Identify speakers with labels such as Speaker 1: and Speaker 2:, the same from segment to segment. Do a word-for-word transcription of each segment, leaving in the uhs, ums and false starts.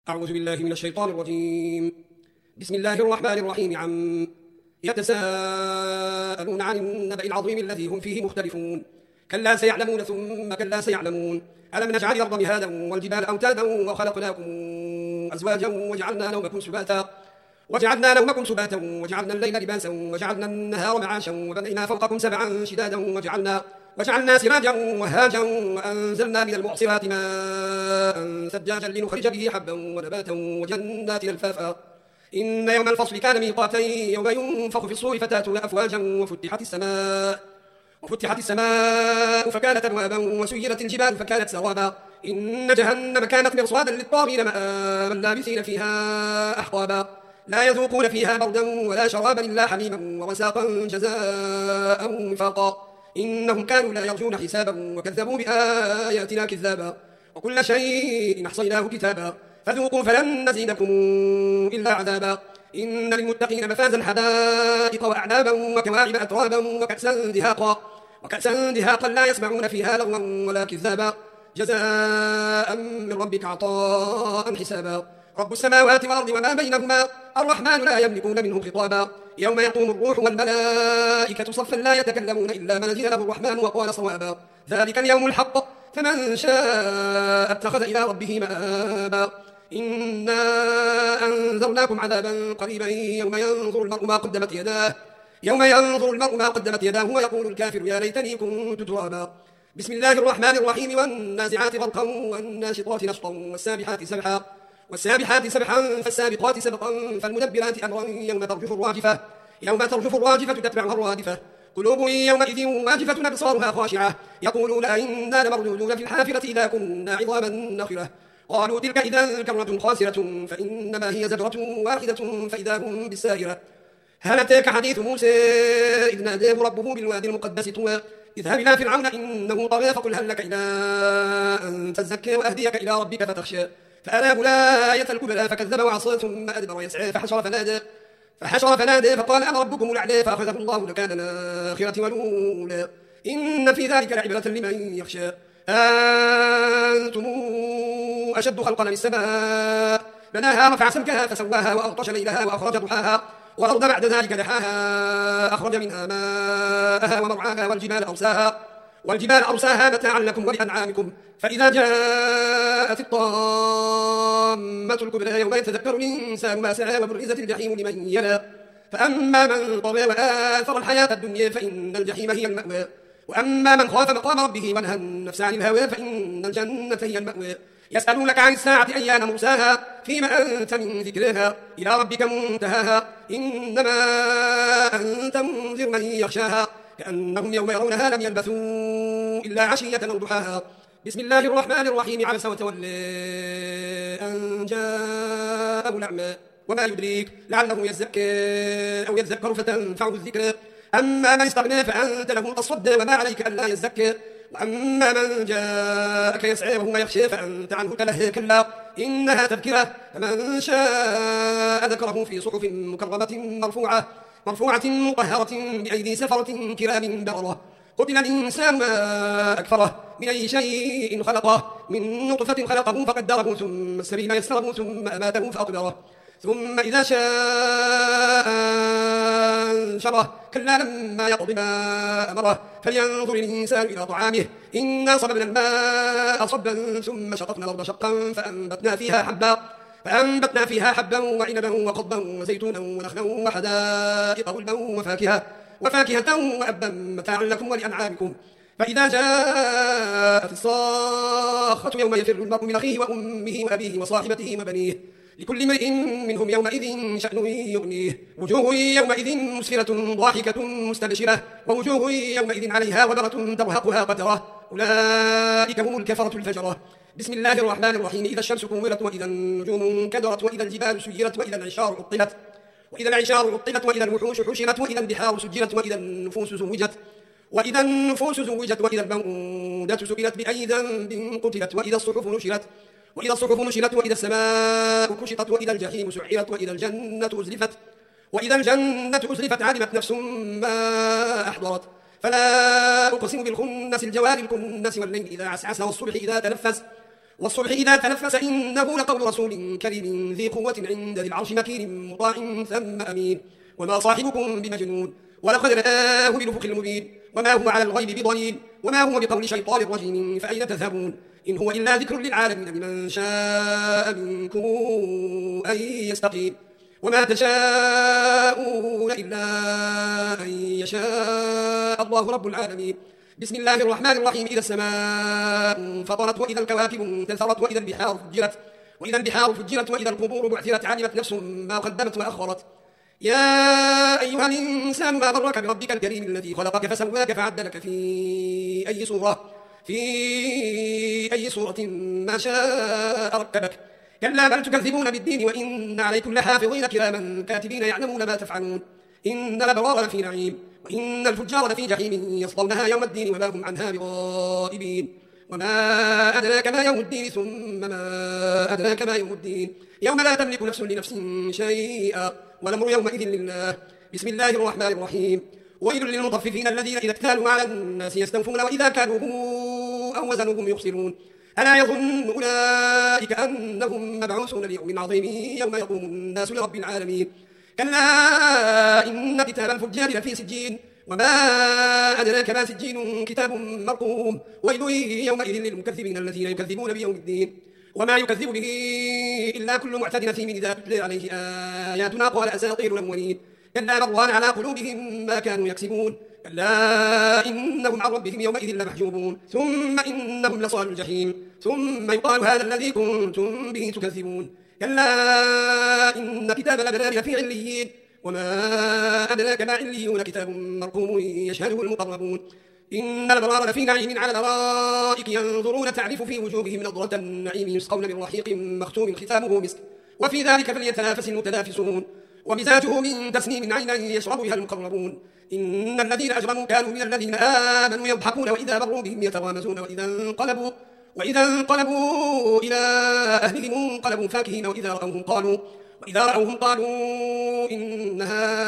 Speaker 1: أعوذ بالله من الشيطان الرجيم. بسم الله الرحمن الرحيم. عم يتساءلون عن النبأ العظيم الذي هم فيه مختلفون. كلا سيعلمون ثم كلا سيعلمون. ألم نجعل الأرض مهادا والجبال أوتادا وخلقناكم أزواجا وجعلنا نومكم سباتا وجعلنا نومكم سباتا وجعلنا الليل لباسا وجعلنا النهار معاشا وبنينا فوقكم سبعا شدادا وجعلنا وجعلنا سراجا وهاجا وأنزلنا من المعصرات ماء ثجاجا لنخرج به حبا ونباتا وجنات ألفافا. إن يوم الفصل كان ميقاتا يوم ينفخ في الصور فتاتون أفواجا وفتحت السماء وفتحت السماء فكانت أبوابا وسيرت الجبال فكانت سرابا. إن جهنم كانت مرصادا للطاغين مآبا لابثين فيها أحقابا. لا يذوقون فيها بردا ولا شرابا إلا حميما وغساقا جزاء وفاقا. إنهم كانوا لا يرجون حسابا وكذبوا بآياتنا كذابا. وكل شيء أحصيناه كتابا فذوقوا فلن نزيدكم إلا عذابا. إن للمتقين مفازا حدائق وأعنابا وكواعب أترابا وكأسا دهاقا وكأسا دهاقا لا يسمعون فيها لغوا ولا كذابا. جزاء من ربك عطاء حسابا. رب السماوات والأرض وما بينهما الرحمن لا يملكون منه خطابا. يوم يقوم الروح والملائكة صفا لا يتكلمون إلا من أذن له الرحمن وقال صوابا. ذلك اليوم الحق فمن شاء اتخذ إلى ربه مآبا. إنا أنذرناكم عذابا قريبا يوم ينظر المرء ما قدمت يداه يوم ينظر المرء ما قدمت يداه ويقول الكافر يا ليتني كنت ترابا. بسم الله الرحمن الرحيم. والنازعات غرقا والناشطات نشطا والسابحات سبحا والسابحات سبحا فالسابقات سبقا فالمدبرات أمرا يوم ترجف الراجفة يوم ترجف الراجفة تتبعها الرادفة. قلوب يومئذ واجفة أبصارها خاشعة يقولون أئنا لمردودون في الحافرة إذا كنا عظاما نخرة. قالوا تلك إذا كرة خاسرة فإنما هي زجرة واحدة فإذا هم بالساهرة. هل أتاك حديث موسى إذ ناداه ربه بالوادي المقدس طوى اذهب إلى فرعون إنه طغى فقل هل لك إلى أن تزكى وأهديك إلى ربك فتخشى. فأراه الآية الكبرى فكذب وعصى ثم أدبر يسعى فحشر فنادى فحشر فنادى فقال أنا ربكم الأعلى فأخذه الله نكال الآخرة والأولى. إن في ذلك لعبرة لمن يخشى. أنتم أشد خلقا من السماء بناها رفع سمكها فسواها وأغطش ليلها وأخرج ضحاها والأرض بعد ذلك دحاها أخرج منها ماءها ومرعاها والجبال أرساها والجبال أرساها متاعا لكم ولأنعامكم. فإذا جاءت الطامة الكبرى يوم يتذكر الإنسان ما سعى وبرزت الجحيم لمن يلى. فأما من طغى وآثر الحياة الدنيا فإن الجحيم هي المأوى. وأما من خاف مقام ربه ونهى النفس عن الهوى فإن الجنة هي المأوى. يسألونك عن الساعة أيان مرساها فيما أنت من ذكرها إلى ربك منتهاها. إنما أنت منذر من يخشاها كأنهم يوم يرونها لم يلبثوا إلا عشية أو ضحاها. بسم الله الرحمن الرحيم. عبس وتولى أن جاءه الأعمى وما يدريك لعله يزكى أو يذكر فتنفعه الذكرى. أما من استغنى فأنت له تصدى وما عليك ألا يزكى. وأما من جاءك يسعى وهو يخشى فأنت عنه تلهى كلا إنها تذكرة فمن شاء ذكره في صحف مكرمة مرفوعة مرفوعة مطهرة بأيدي سفرة كرام بررة. قتل الإنسان ما أكفره من أي شيء خلقه من نطفة خلقه فقدره ثم السبيل يسره ثم أماته فأقبره ثم إذا شاء أنشره كلا لما يقض ما أمره. فلينظر الإنسان إلى طعامه إنا صببنا الماء صبا ثم شققنا الأرض شقا فأنبتنا فيها حبا فأنبتنا فيها حبا وعنبا وقضبا وزيتونا ونخلا وحدائق غلبا وفاكهة وفاكهة وأبا متاعا لكم ولأنعامكم. فإذا جاءت الصاخة يوم يفر المرء من أخيه وأمه وأبيه وصاحبته وبنيه لكل امرئ منهم يومئذ شأن يغنيه. وجوه يومئذ مسفرة ضاحكة مستبشرة ووجوه يومئذ عليها غبرة ترهقها قترة أولئك هم الكفرة الفجرة. بسم الله الرحمن الرحيم. إذا الشمس كورت وإذا النجوم انكدرت وإذا الجبال سيرت وإذا العشار عطلت وإذا العشار عطلت وإذا الوحوش حشرت وإذا البحار سجرت وإذا النفوس زوجت وإذا النفوس زوجت وإذا الموءودة سئلت بأي ذنب قتلت وإذا الصحف نشرت وإذا الصحف نشرت وإذا السماء كشطت وإذا الجحيم سعرت وإذا الجنة أزلفت وإذا الجنة أزلفت علمت نفس ما أحضرت. فلا أقسم بالخنس الجوار الكنس والليل إذا عسعس والصبح إذا تنفس والصبح إذا تنفس إنه لقول رسول كريم ذي قوة عند ذي العرش مكين مطاع ثم أمين وما صاحبكم بمجنون ولقد رآه بالأفق المبين وما هو على الغيب بضنين وما هو بقول شيطان رجيم فأين تذهبون إن هو إلا ذكر للعالمين لمن شاء منكم أن يستقيم وما تشاءون إلا أن يشاء الله رب العالمين بسم الله الرحمن الرحيم إذا السماء فطرت وإذا الكواكب انتثرت وإذا البحار فجرت وإذا البحار فجرت وإذا القبور بعثرت علمت نفس ما قدمت وأخرت يا أيها الإنسان ما غرك بربك الكريم الذي خلقك فسواك فعدلك في أي صورة في أي صورة ما شاء ركبك كلا بل تكذبون بالدين وإن عليكم لحافظين كراما كاتبين يعلمون ما تفعلون إن الأبرار لفي نعيم وإن الفجار لفي جحيم يصلونها يوم الدين وما هم عنها بغائبين وما أدراك ما يوم الدين ثم ما أدراك ما يوم الدين يوم لا تملك نفس لنفس شيئا والأمر يومئذ لله بسم الله الرحمن الرحيم ويل للمطففين الذين إذا اكتالوا على الناس يستوفون وإذا كانوهم أو وزنوهم يخسرون ألا يظن أولئك أنهم مبعوثون ليوم عظيم يوم يقوم الناس لرب العالمين كلا إن كتاب الفجار لفي سجين وما أدراك ما سجين كتاب مرقوم ويل يومئذ للمكذبين الذين يكذبون بيوم الدين وما يكذب به إلا كل معتد أثيم إذا تتلى عليه آياتنا قال أساطير الأولين كلا بل ران على قلوبهم ما كانوا يكسبون كلا إنهم عن ربهم يومئذ لمحجوبون ثم إنهم لصال الجحيم ثم يقال هذا الذي كنتم به تكذبون كلا إن كتاب الأبرار لفي عليين وما أدراك ما عليون كتاب مرقوم يشهده المقربون إن الأبرار لفي نعيم على الأرائك ينظرون تعرف في وجوههم نضرة النعيم يسقون من رحيق مختوم ختامه مسك وفي ذلك فليتنافس المتنافسون ومزاجه من تسنيم عينا يشرب بها المقربون إن الذين أجرموا كانوا من الذين آمنوا يضحكون وإذا مروا بهم يتغامزون وإذا انقلبوا وإذا انقلبوا إلى أهلهم انقلبوا فاكهين وإذا رأوهم قالوا وإذا رأوهم قالوا إن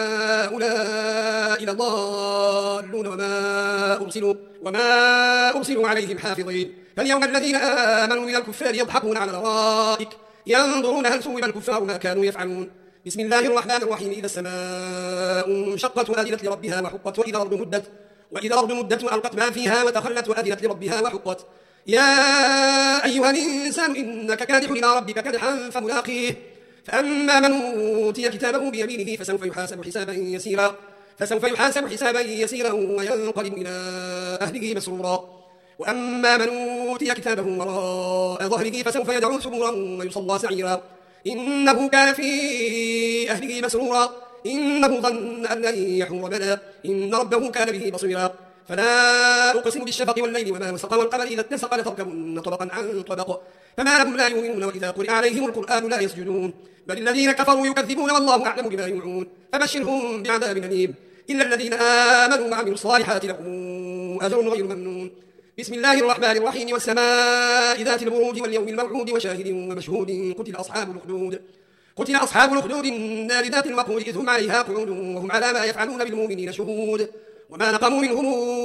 Speaker 1: هؤلاء لضالون وما أرسلوا وما أرسلوا عليهم حافظين فاليوم الذين آمنوا من الكفار يضحكون على الأرائك ينظرون هل ثوب الكفار ما كانوا يفعلون بسم الله الرحمن الرحيم إذا السماء انشقت وأذنت لربها وحقت وإذا الأرض مدت وإذا الأرض مدت وألقت ما فيها وتخلت وأذنت لربها وحقت يا أيها الإنسان إنك كادح إلى ربك كدحا فملاقيه فأما من أوتي كتابه بيمينه فسوف يحاسب حسابا يسيرا فسوف يحاسب حسابا يسيرا وينقلب إلى أهله مسرورا وأما من أوتي كتابه وراء ظهره فسوف يدعو ثبورا ويصلى سعيرا إنه كان في أهله مسرورا إنه ظن أن لن يحور بلى إن ربه كان به بصيرا فلا أقسم بالشفق والليل وما وسق والقمر إذا اتسق لتركبن طبقا عن طبق فما لهم لا يؤمنون وإذا قرئ عليهم القرآن لا يسجدون بل الذين كفروا يكذبون والله أعلم بما يوعون فبشرهم بعذاب أليم إلا الذين آمنوا وعملوا الصالحات لهم أجر غير ممنون بسم الله الرحمن الرحيم والسماء ذات البروج واليوم الموعود وشاهد ومشهود قتل أصحاب الأخدود قتل أصحاب الأخدود النار ذات الوقود إذ هم عليها قعود وهم على ما يفعلون بالمؤمنين شهود وما نقموا منهم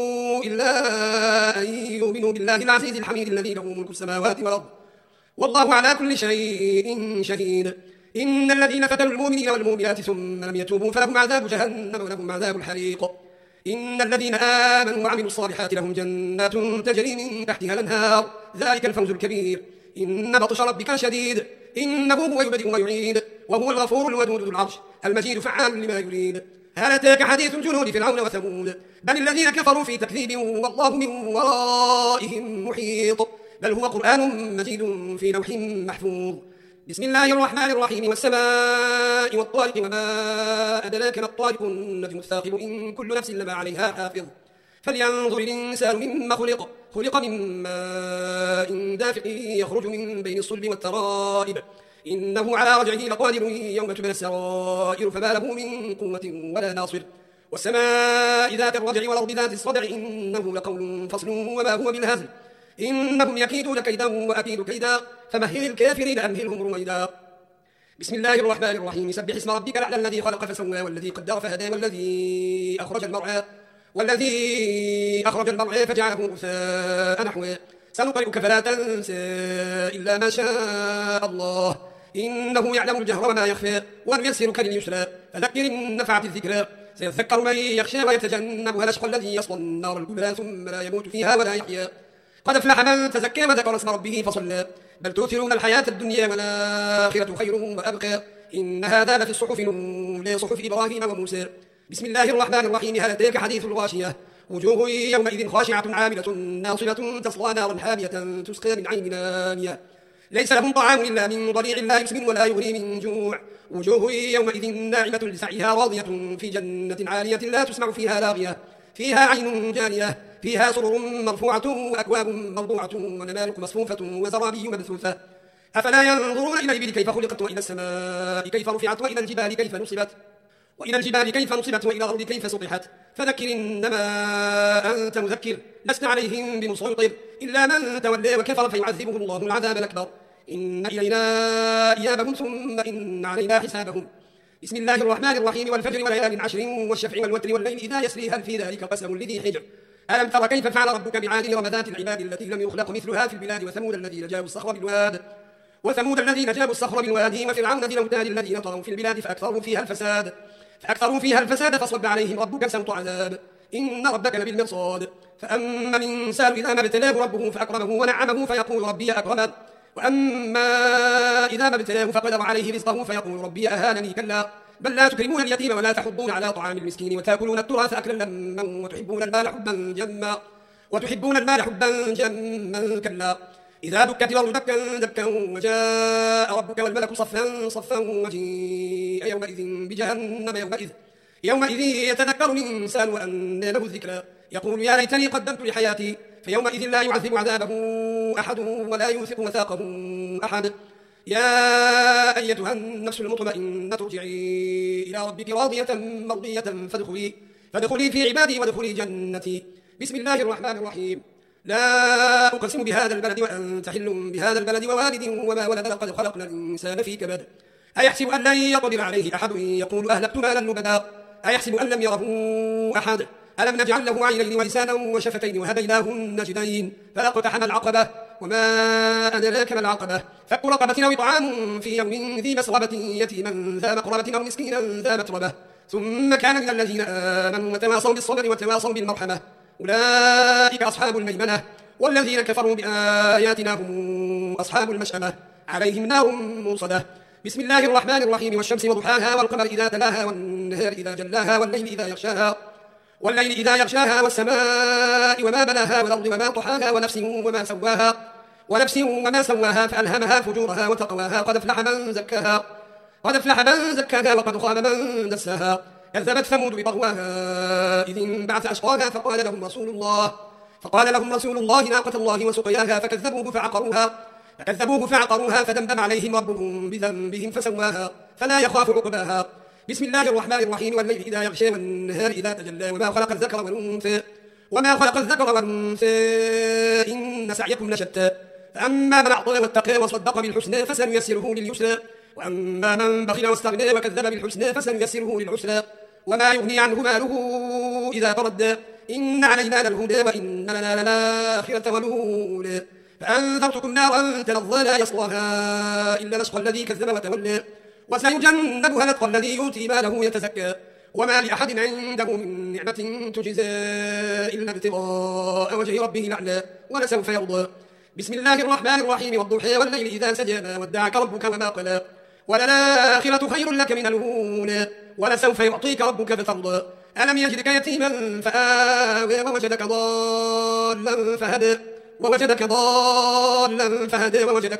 Speaker 1: إلا أن يؤمنوا بالله العزيز الحميد الذي له ملك السماوات والأرض والله على كل شيء شهيد إن الذين فتنوا المؤمنين والمؤمنات ثم لم يتوبوا فلهم عذاب جهنم ولهم عذاب الحريق إن الذين آمنوا وعملوا الصالحات لهم جنات تجري من تحتها الأنهار ذلك الفوز الكبير إن بطش ربك شديد إنه هو يبدئ ويعيد وهو الغفور الودود ذو العرش المجيد فعال لما يريد هل أتاك حديث جنود فرعون وثمود بل الذين كفروا في تكذيب والله من ورائهم محيط بل هو قرآن مجيد في لوح محفوظ بسم الله الرحمن الرحيم والسماء والطارق وما أدراك ما الطارق النجم الثاقب إن كل نفس لما عليها حافظ فلينظر الإنسان مما خلق خلق من ماء دافق يخرج من بين الصلب والترائب إنه على رجعه لقادر يوم تبلى السرائر فما له من قوة ولا ناصر والسماء ذات الرجع والأرض ذات الصدع إنه لقول فصل وما هو بالهزل إنهم يكيدون كيدا وأكيد كيدا فمهل الكافرين أمهلهم رويدا بسم الله الرحمن الرحيم سبح اسم ربك الأعلى الذي خلق فسوى والذي قدر فهدى والذي أخرج المرعى والذي أخرج المرعى فجعله غثاء نحوا سنقرئك فلا تنسى إلا ما شاء الله إنه يعلم الجهر وما يخفى ونيسرك لليسرى فذكر إن نفعت الذكرى سيذكر من يخشى ويتجنبها الأشقى الذي يصلى النار الكبرى ثم لا يموت فيها ولا يحيا قد أفلح من تزكى وذكر اسم ربه فصلى بل تؤثرون الحياة الدنيا والآخرة خير وأبقى إن هذا لفي الصحف الأولى صحف إبراهيم وموسى بسم الله الرحمن الرحيم هل أتاك حديث الغاشية وجوه يومئذ خاشعة عاملة ناصبة تصلى نارا حامية تسقى من عين آنية ليس لهم طعام إلا من ضريع لا يسمن ولا يغني من جوع وجوه يومئذ ناعمة لسعيها راضية في جنة عالية لا تسمع فيها لاغية فيها عين جارية فيها سرر مرفوعة وأكواب موضوعة ونمارق مصفوفة وزرابي مبثوثة أفلا ينظرون إلى الإبل كيف خلقت وإلى السماء كيف رفعت وإلى الجبال كيف نصبت وإلى الجبال كيف نصبت وإلى الأرض كيف سطحت فذكر إنما أنت مذكر لست عليهم بمسيطر إلا من تولى وكفر فيعذبه الله العذاب الأكبر إن إلينا إيابهم ثم إن علينا حسابهم بسم الله الرحمن الرحيم والفجر وليال عشر والشفع والوتر والليل إذا يسري هل في ذلك قسم لذي حجر ألم تر كيف فعل ربك بعاد إرم ذات العباد التي لم يخلق مثلها في البلاد وثمود الذين جابوا الصخر بالواد وثمود الذين جابوا الصخر بالواد وفرعون ذي الأوتاد الذين طغوا في البلاد فأكثروا فيها الفساد فأكثروا فيها الفساد فصب عليهم ربك سوط عذاب إن ربك لبالمرصاد فأما الإنسان إذا ما ابتلاه ربه فأكرمه ونعمه فيقول ربي أكرمن وأما إذا ما ابتلاه فقدر عليه رزقه فيقول ربي أهانني كلا بل لا تكرمون اليتيم ولا تحضون على طعام المسكين وتأكلون التراث أكلا لما وتحبون المال حبا جما وتحبون المال حبا جما كلا إذا دكت الأرض دكا دكا وجاء ربك والملك صفا صفا وجيء يومئذ بجهنم يومئذ يومئذ يتذكر الإنسان وأنى له الذكرى يقول يا ليتني قدمت لحياتي فيومئذ لا يعذب عذابه أحد ولا يوثق وثاقه أحد يا أيتها النفس المطمئنة ارجعي إلى ربك راضية مرضية فادخلي فادخلي في عبادي وادخلي جنتي بسم الله الرحمن الرحيم لا أقسم بهذا البلد وأنت حل بهذا البلد ووالد وما ولد لقد خلقنا الإنسان في كبد أيحسب أن لن يقدر عليه أحد يقول أهلكت مالا لبدا أيحسب أن لم يره أحد ألم نجعل له عينين ولسانا وشفتين وهديناه النجدين فاقتحم العقبة وما أدراك ما العقبة فك رقبة أو إطعام في يوم ذي مسغبة يتيما ذا مقربة أو مسكينا ذا متربة ثم كان من الذين آمنوا وتواصوا بالصبر وتواصوا بالمرحمة أولئك أصحاب الميمنة والذين كفروا بآياتنا هم أصحاب المشأمة عليهم نار موصدة بسم الله الرحمن الرحيم والشمس وضحاها والقمر إذا تلاها والنهار إذا جلاها والليل إذا يغشاها والليل إذا يغشاها والسماء وما بناها والأرض وما طحاها ونفس وما سواها ونفس وما سواها فألهمها فجورها وتقواها قد أفلح من زكاها قد أفلح من زكاها وقد خاب من دساها كذبت ثمود بطغواها إذ انبعث أشقاها فقال لهم رسول الله فقال لهم رسول الله ناقة الله وسقياها فكذبوه فعقروها فكذبوه فعقروها فدمدم عليهم ربهم بذنبهم فسواها فلا يخاف عقباها بسم الله الرحمن الرحيم والليل إذا يغشى والنهار إذا تجلى وما خلق الذكر والأنثى وما خلق الذكر والأنثى إن سعيكم لشتى فأما من أعطى واتقى وصدق بالحسنى فسنيسره لليسرى وأما من بخل واستغنى وكذب بالحسنى فسنيسره للعسرى وما يغني عنه ماله إذا تردى إن علينا للهدى وإن لنا للآخرة والأولى فأنذرتكم نارا تلظى لا يصلاها إلا الأشقى الذي كذب وتولى وسيجنبها الأتقى الذي يؤتي ماله يتزكى وما لأحد عنده من نعمة تجزى إلا ابتغاء وجه ربه الأعلى ولسوف يرضى بسم الله الرحمن الرحيم والضحى والليل إذا سجى ما ودعك ربك وما قلى وللآخرة خير لك من الأولى ولسوف يعطيك ربك فترضى ألم يجدك يتيما فآوى ووجدك ضالا فهدى ووجدك ضالا فهدى ووجدك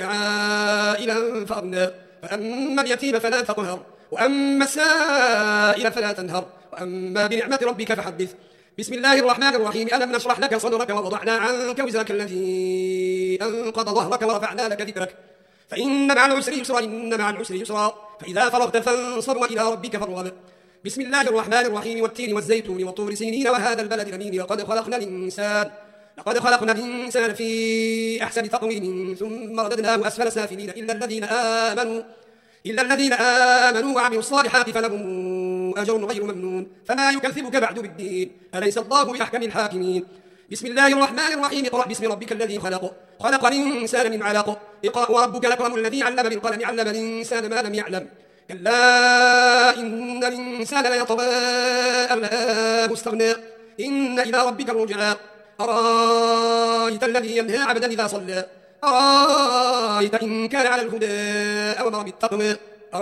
Speaker 1: عائلا فأغنى فأما اليتيم فلا تقهر وأما السائل فلا تنهر وأما بنعمة ربك فحدث بسم الله الرحمن الرحيم ألم نشرح لك صدرك ووضعنا عنك وزرك الذي أنقض ظهرك ورفعنا لك ذكرك فإن مع العسر يسرا إن مع العسر يسرا فإذا فرغت فانصب وإلى ربك فارغب بسم الله الرحمن الرحيم والتين والزيتون وطور سينين وهذا البلد الأمين لقد خلقنا الإنسان لقد خلقنا الإنسان في أحسن تقويم ثم رددناه أسفل سافلين إلا الذين آمنوا إلا الذين آمنوا وعملوا الصالحات فلهم أجر غير ممنون فما يكذبك بعد بالدين أليس الله بأحكم الحاكمين بسم الله الرحمن الرحيم اقرأ باسم ربك الذي خلق خلق الإنسان من علق اقرأ وربك الأكرم الذي علم بالقلم علم الإنسان ما لم يعلم كلا إن الإنسان ليطغى أن رآه استغنى إن إلى ربك الرجعى أرأيت الذي ينهى عبدا إذا صلى أرأيت إن كان على الهدى أو أمر بالتقوى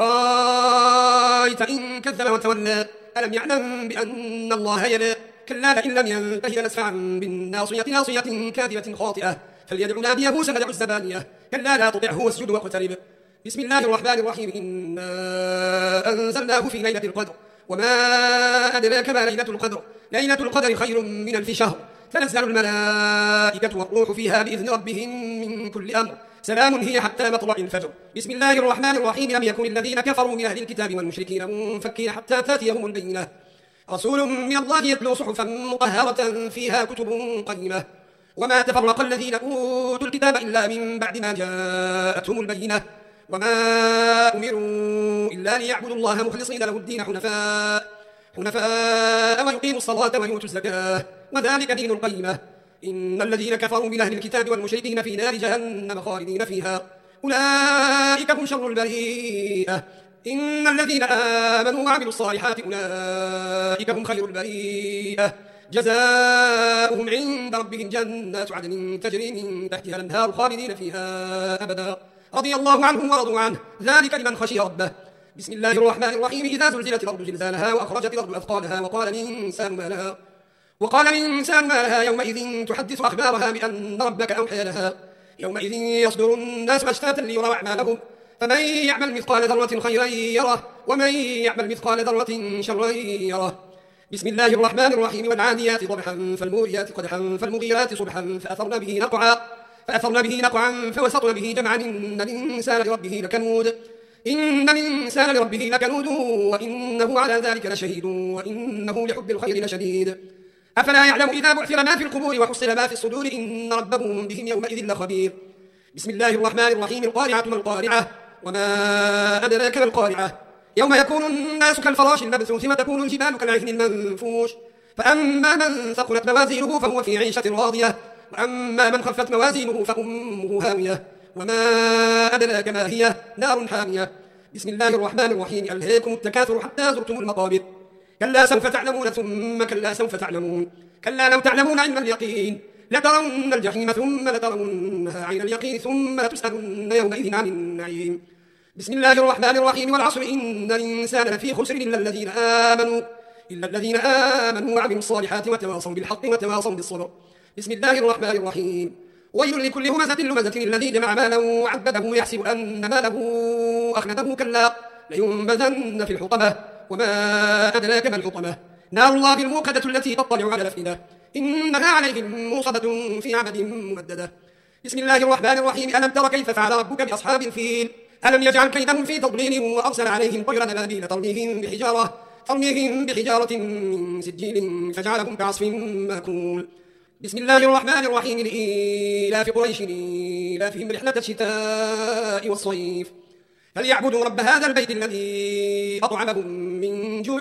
Speaker 1: أرأيت إن كذب وتولى ألم يعلم بأن الله يرى كلا لئن لم ينته لنسفعا بالناصية ناصية كاذبة خاطئة فليدع ناديه سندع الزبانية كلا لا تطعه واسجد واقترب بسم الله الرحمن الرحيم إنا أنزلناه في ليلة القدر وما أدراك ما ليلة القدر ليلة القدر خير من ألف شهر تنزل الملائكة والروح فيها بإذن ربهم من كل أمر سلام هي حتى مطلع الفجر بسم الله الرحمن الرحيم لم يكن الذين كفروا من أهل الكتاب والمشركين منفكين حتى تأتيهم البينة رسول من الله يتلو صحفا مطهرة فيها كتب قيمة وما تفرق الذين أوتوا الكتاب إلا من بعد ما جاءتهم البينة وما أمروا إلا ليعبدوا الله مخلصين له الدين حنفاء حنفاء ويقيموا الصلاة ويؤتوا الزكاة وذلك دين القيمة إن الذين كفروا من أهل الكتاب والمشركين في نار جهنم خالدين فيها أولئك هم شر البريئة إن الذين آمنوا وعملوا الصالحات أولئك هم خير البريئة جزاؤهم عند ربهم جنات عدن تجري من تحتها الأنهار خالدين فيها أبدا رضي الله عنهم ورضوا عنه ذلك لمن خشي ربه بسم الله الرحمن الرحيم إذا زلزلت الأرض زلزالها وأخرجت الأرض أثقالها وقال الإنسان ما لها وقال الإنسان ما لها يومئذ تحدث أخبارها بأن ربك أوحى لها يومئذ يصدر الناس أشتاتا ليروا أعمالهم فمن يعمل مثقال ذرة خيرا يره ومن يعمل مثقال ذرة شرا يره بسم الله الرحمن الرحيم والعاديات ضبحا فالموريات قدحا فالمغيرات صبحا فأثرن به نقعا فأثرن به نقعا فوسطن به جمعا إن الإنسان لربه لكنود إن الإنسان لربه لكنود وإنه على ذلك لشهيد وإنه لحب الخير لشديد أفلا يعلم إذا بعثر ما في القبور وحصل ما في الصدور إن ربهم بهم يومئذ لخبير بسم الله الرحمن الرحيم القارعة ما القارعة وما أدراك ما القارعة يوم يكون الناس كالفراش المبثوث وتكون الجبال كالعهن المنفوش فأما من ثقلت موازينه فهو في عيشة راضية وأما من خفت موازينه فأمه هاوية وما أدراك ما هي نار حامية بسم الله الرحمن الرحيم ألهاكم التكاثر حتى زرتم المقابر كلا سوف تعلمون ثم كلا سوف تعلمون كلا لو تعلمون علم اليقين لترون الجحيم ثم لترونها عين اليقين ثم لتسألن يومئذ عن النعيم بسم الله الرحمن الرحيم والعصر إن الإنسان لفي خسر إلا الذين آمنوا إلا الذين آمنوا وعملوا الصالحات وتواصوا بالحق وتواصوا بالصبر بسم الله الرحمن الرحيم ويل لكل همزة لمزة الذي جمع مالا وعبده يحسب أن ماله أخلده كلا لينبذن في الحطمة وما أدراك ما الحطمة نار الله الموقدة التي تطلع على الأفئدة إنها عليهم موصدة في عمد ممددة بسم الله الرحمن الرحيم ألم تر كيف فعل ربك بأصحاب الفيل ألم يجعل كيدهم في تضليل وأرسل عليهم طيرا أبابيل ترميهم بحجارة ترميهم بحجارة من سجيل فجعلهم كعصف مأكول بسم الله الرحمن الرحيم لإيلاف قريش إيلافهم رحلة الشتاء والصيف فليعبدوا رب هذا البيت الذي أطعمهم من جوع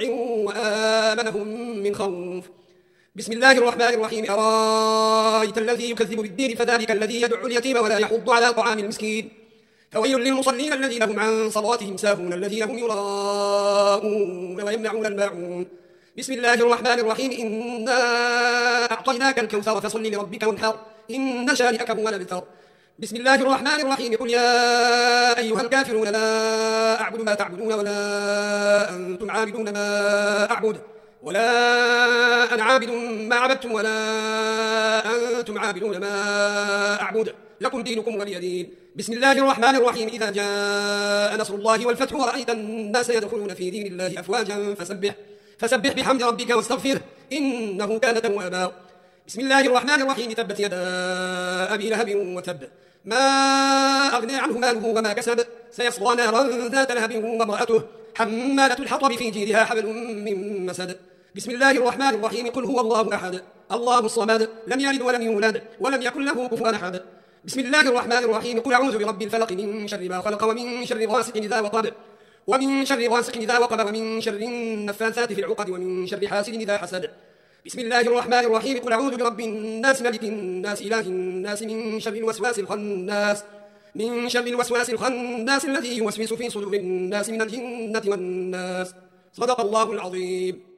Speaker 1: وآمنهم من خوف بسم الله الرحمن الرحيم أرأيت الذي يكذب بالدين فذلك الذي يدعو اليتيم ولا يحض على طعام المسكين فويل للمصلين الذين هم عن صلاتهم ساهون الذين هم يراءون ويمنعون الماعون بسم الله الرحمن الرحيم إنا أعطيناك الكوثر فصل لربك وانحر إن شانئك هو الأبتر بسم الله الرحمن الرحيم قل يا أيها الكافرون لا أعبد ما تعبدون ولا أنتم عابدون ما أعبد ولا أنا عابد ما عبدتم ولا أنتم عابدون ما أعبد لكم دينكم ولي دين بسم الله الرحمن الرحيم إذا جاء نصر الله والفتح ورأيت الناس يدخلون في دين الله أفواجا فسبح فسبح بحمد ربك واستغفره إنه كان توابا بسم الله الرحمن الرحيم تبت يدا أبي لهب وتب ما أغنى عنه ماله وما كسب سيصلى نارا ذات لهب وامرأته حمالة الحطب في جيدها حبل من مسد بسم الله الرحمن الرحيم قل هو الله أحد الله الصمد لم يلد ولم يولد ولم يكن له كفوا أحد بسم الله الرحمن الرحيم قل أعوذ برب الفلق من شر ما خلق ومن شر غاسق إذا وقب ومن شر غاسق إذا وقب ومن شر النفاثات في العقد ومن شر حاسد إذا حسد بسم الله الرحمن الرحيم قل أعوذ برب الناس ملك الناس إله الناس من شر الوسواس الخناس من شر الوسواس الخناس الذي يوسوس في صدور الناس من الجنة والناس. صدق الله العظيم.